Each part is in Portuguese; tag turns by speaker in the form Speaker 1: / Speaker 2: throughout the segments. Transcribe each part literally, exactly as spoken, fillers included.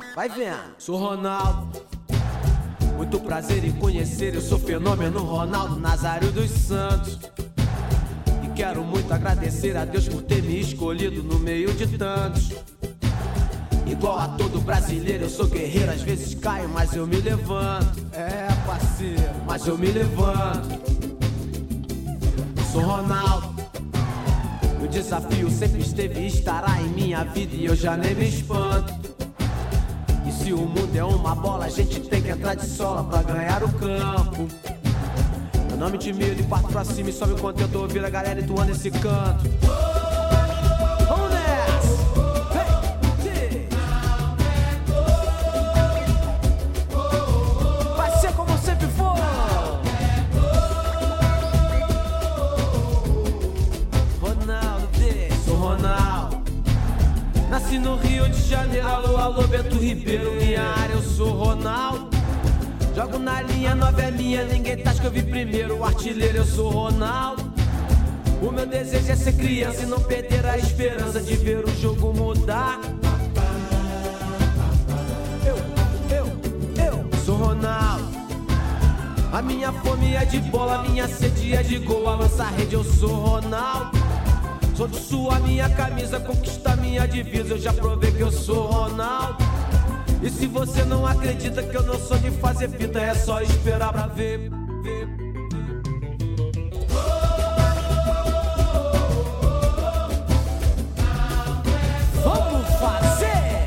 Speaker 1: Vai vendo. Sou Ronaldo, muito prazer em conhecer, eu sou fenômeno Ronaldo Nazário dos Santos. E quero muito agradecer a Deus por ter me escolhido no meio de tantos. Igual a todo brasileiro, eu sou guerreiro, às vezes caio, mas eu me levanto. É, parceiro, mas eu me levanto. Sou Ronaldo, o desafio sempre esteve e estará em minha vida e eu já nem me espanto. E se o mundo é uma bola, a gente tem que entrar de sola pra ganhar o campo. Eu não me intimido e parto pra cima e só me contento ouvir a galera entoando esse canto. Vamos nessa! Vem! Vai ser como sempre for! Ronaldo, sou Ronaldo. Nasci no Rio de Janeiro, alô, alô, Bento Ribeiro, minha área, eu sou Ronaldo. Jogo na linha, nove é minha, ninguém tá, acho que eu vi primeiro. O artilheiro, eu sou Ronaldo. O meu desejo é ser criança e não perder a esperança de ver o jogo mudar. Eu, eu, eu sou Ronaldo. A minha fome é de bola, a minha sede é de gol. A lança-rede, eu sou Ronaldo. Sou de suar minha camisa, conquistar minha divisa. Eu já provei que eu sou Ronaldo. E se você não acredita que eu não sou de fazer fita, é só esperar pra ver, ver. Vamos fazer!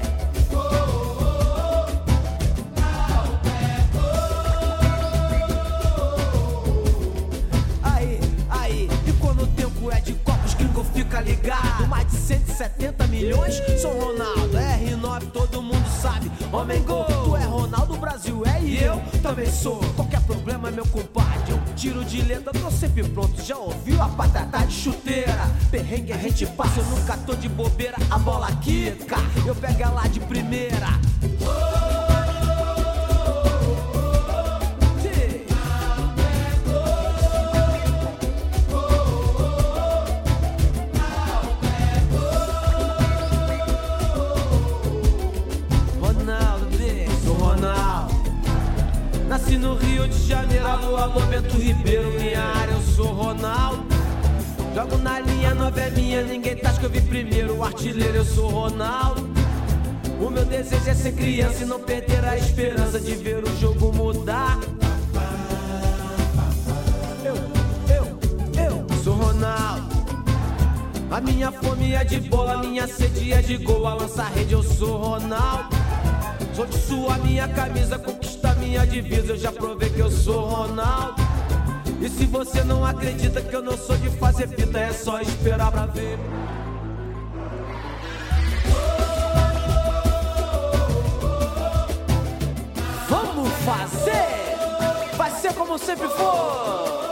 Speaker 1: Aí, aí, e quando o tempo é de copos, gringo fica ligado. Mais de cento e setenta milhões, sou Ronaldo, R nove, todo mundo sabe. Homem gol, tu é Ronaldo, Brasil é e eu também sou. Qualquer problema, meu compadre, eu tiro de letra, tô sempre pronto. Já ouviu a patata de chuteira? Perrengue a gente passa, eu nunca tô de bobeira. A bola quica, eu pego ela de primeira. Nasci no Rio de Janeiro, alô, alô, Bento Ribeiro, minha área, eu sou Ronaldo. Jogo na linha, nove é minha, ninguém tá, acho que eu vi primeiro. O artilheiro, eu sou Ronaldo. O meu desejo é ser criança e não perder a esperança de ver o jogo mudar. Eu, eu, eu sou Ronaldo. A minha fome é de bola, a minha sede é de gol. A lança-rede, eu sou Ronaldo. Sou de suar minha camisa, conquistar minha divisa. Eu já provei que eu sou Ronaldo. E se você não acredita que eu não sou de fazer fita, é só esperar pra ver. Vamos fazer! Vai ser como sempre for!